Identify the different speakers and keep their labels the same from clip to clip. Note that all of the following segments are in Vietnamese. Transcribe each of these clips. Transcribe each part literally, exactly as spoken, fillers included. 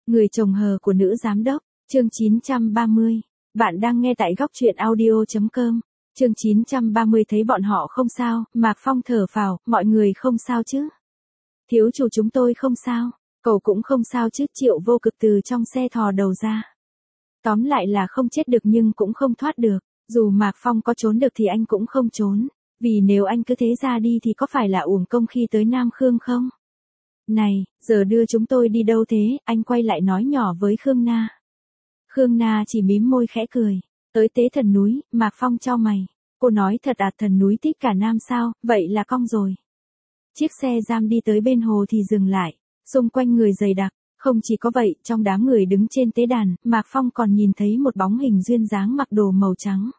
Speaker 1: Người chồng hờ của nữ giám đốc, chương chín trăm ba mươi. Bạn đang nghe tại góc truyện audio chấm com. Chương chín trăm ba mươi thấy bọn họ không sao, Mạc Phong thở phào, mọi người không sao chứ? Thiếu chủ chúng tôi không sao, cậu cũng không sao chứ? Triệu Vô Cực từ trong xe thò đầu ra. Tóm lại là không chết được nhưng cũng không thoát được, dù Mạc Phong có trốn được thì anh cũng không trốn, vì nếu anh cứ thế ra đi thì có phải là uổng công khi tới Nam Khương không? Này, giờ đưa chúng tôi đi đâu thế? Anh quay lại nói nhỏ với Khương Na. Khương Na chỉ mím môi khẽ cười. Tới Tế Thần núi, Mạc Phong chau mày. Cô nói thật à? Thần núi Tích Cả Nam sao? Vậy là cong rồi. Chiếc xe giam đi tới bên hồ thì dừng lại. Xung quanh người dày đặc. Không chỉ có vậy, trong đám người đứng trên tế đàn, Mạc Phong còn nhìn thấy một bóng hình duyên dáng mặc đồ màu trắng.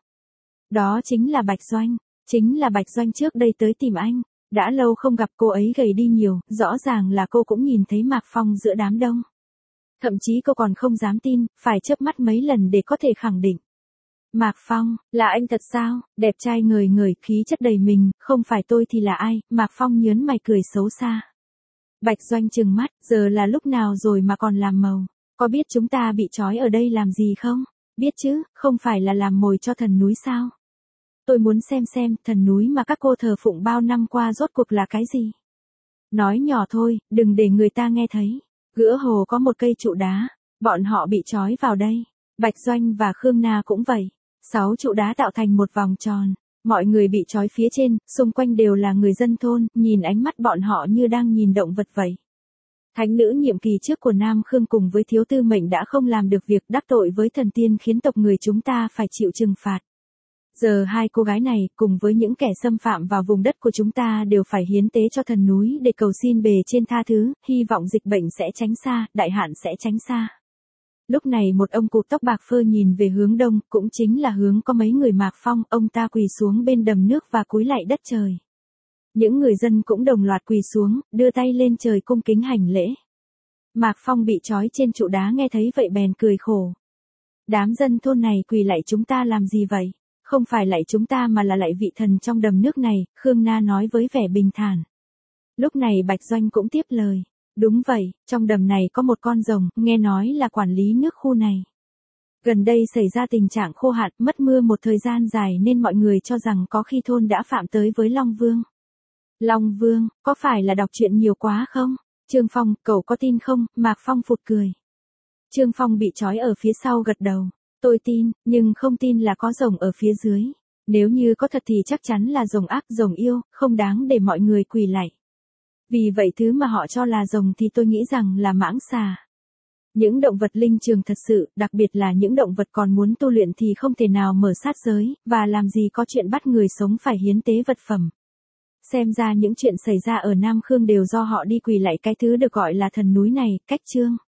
Speaker 1: Đó chính là Bạch Doanh. Chính là Bạch Doanh trước đây tới tìm anh. Đã lâu không gặp, cô ấy gầy đi nhiều, rõ ràng là cô cũng nhìn thấy Mạc Phong giữa đám đông. Thậm chí cô còn không dám tin, phải chớp mắt mấy lần để có thể khẳng định. Mạc Phong, là anh thật sao? Đẹp trai ngời ngời, khí chất đầy mình, không phải tôi thì là ai? Mạc Phong nhớn mày cười xấu xa. Bạch Doanh trừng mắt, giờ là lúc nào rồi mà còn làm màu? Có biết chúng ta bị trói ở đây làm gì không? Biết chứ, không phải là làm mồi cho thần núi sao? Tôi muốn xem xem, thần núi mà các cô thờ phụng bao năm qua rốt cuộc là cái gì? Nói nhỏ thôi, đừng để người ta nghe thấy. Giữa hồ có một cây trụ đá, bọn họ bị trói vào đây. Bạch Doanh và Khương Na cũng vậy. Sáu trụ đá tạo thành một vòng tròn. Mọi người bị trói phía trên, xung quanh đều là người dân thôn, nhìn ánh mắt bọn họ như đang nhìn động vật vậy. Thánh nữ nhiệm kỳ trước của Nam Khương cùng với thiếu tư mệnh đã không làm được việc đắc tội với thần tiên khiến tộc người chúng ta phải chịu trừng phạt. Giờ hai cô gái này cùng với những kẻ xâm phạm vào vùng đất của chúng ta đều phải hiến tế cho thần núi để cầu xin bề trên tha thứ, hy vọng dịch bệnh sẽ tránh xa, đại hạn sẽ tránh xa. Lúc này một ông cụt tóc bạc phơ nhìn về hướng đông, cũng chính là hướng có mấy người Mạc Phong, ông ta quỳ xuống bên đầm nước và cúi lạy đất trời. Những người dân cũng đồng loạt quỳ xuống, đưa tay lên trời cung kính hành lễ. Mạc Phong bị trói trên trụ đá nghe thấy vậy bèn cười khổ. Đám dân thôn này quỳ lạy chúng ta làm gì vậy? Không phải lạy chúng ta mà là lạy vị thần trong đầm nước này, Khương Na nói với vẻ bình thản. Lúc này Bạch Doanh cũng tiếp lời. Đúng vậy, trong đầm này có một con rồng, nghe nói là quản lý nước khu này. Gần đây xảy ra tình trạng khô hạn, mất mưa một thời gian dài nên mọi người cho rằng có khi thôn đã phạm tới với Long Vương. Long Vương, có phải là đọc truyện nhiều quá không? Trương Phong, cậu có tin không? Mạc Phong phụt cười. Trương Phong bị trói ở phía sau gật đầu. Tôi tin, nhưng không tin là có rồng ở phía dưới. Nếu như có thật thì chắc chắn là rồng ác, rồng yêu, không đáng để mọi người quỳ lạy. Vì vậy thứ mà họ cho là rồng thì tôi nghĩ rằng là mãng xà. Những động vật linh trường thật sự, đặc biệt là những động vật còn muốn tu luyện thì không thể nào mở sát giới, và làm gì có chuyện bắt người sống phải hiến tế vật phẩm. Xem ra những chuyện xảy ra ở Nam Khương đều do họ đi quỳ lạy cái thứ được gọi là thần núi này, cách chương.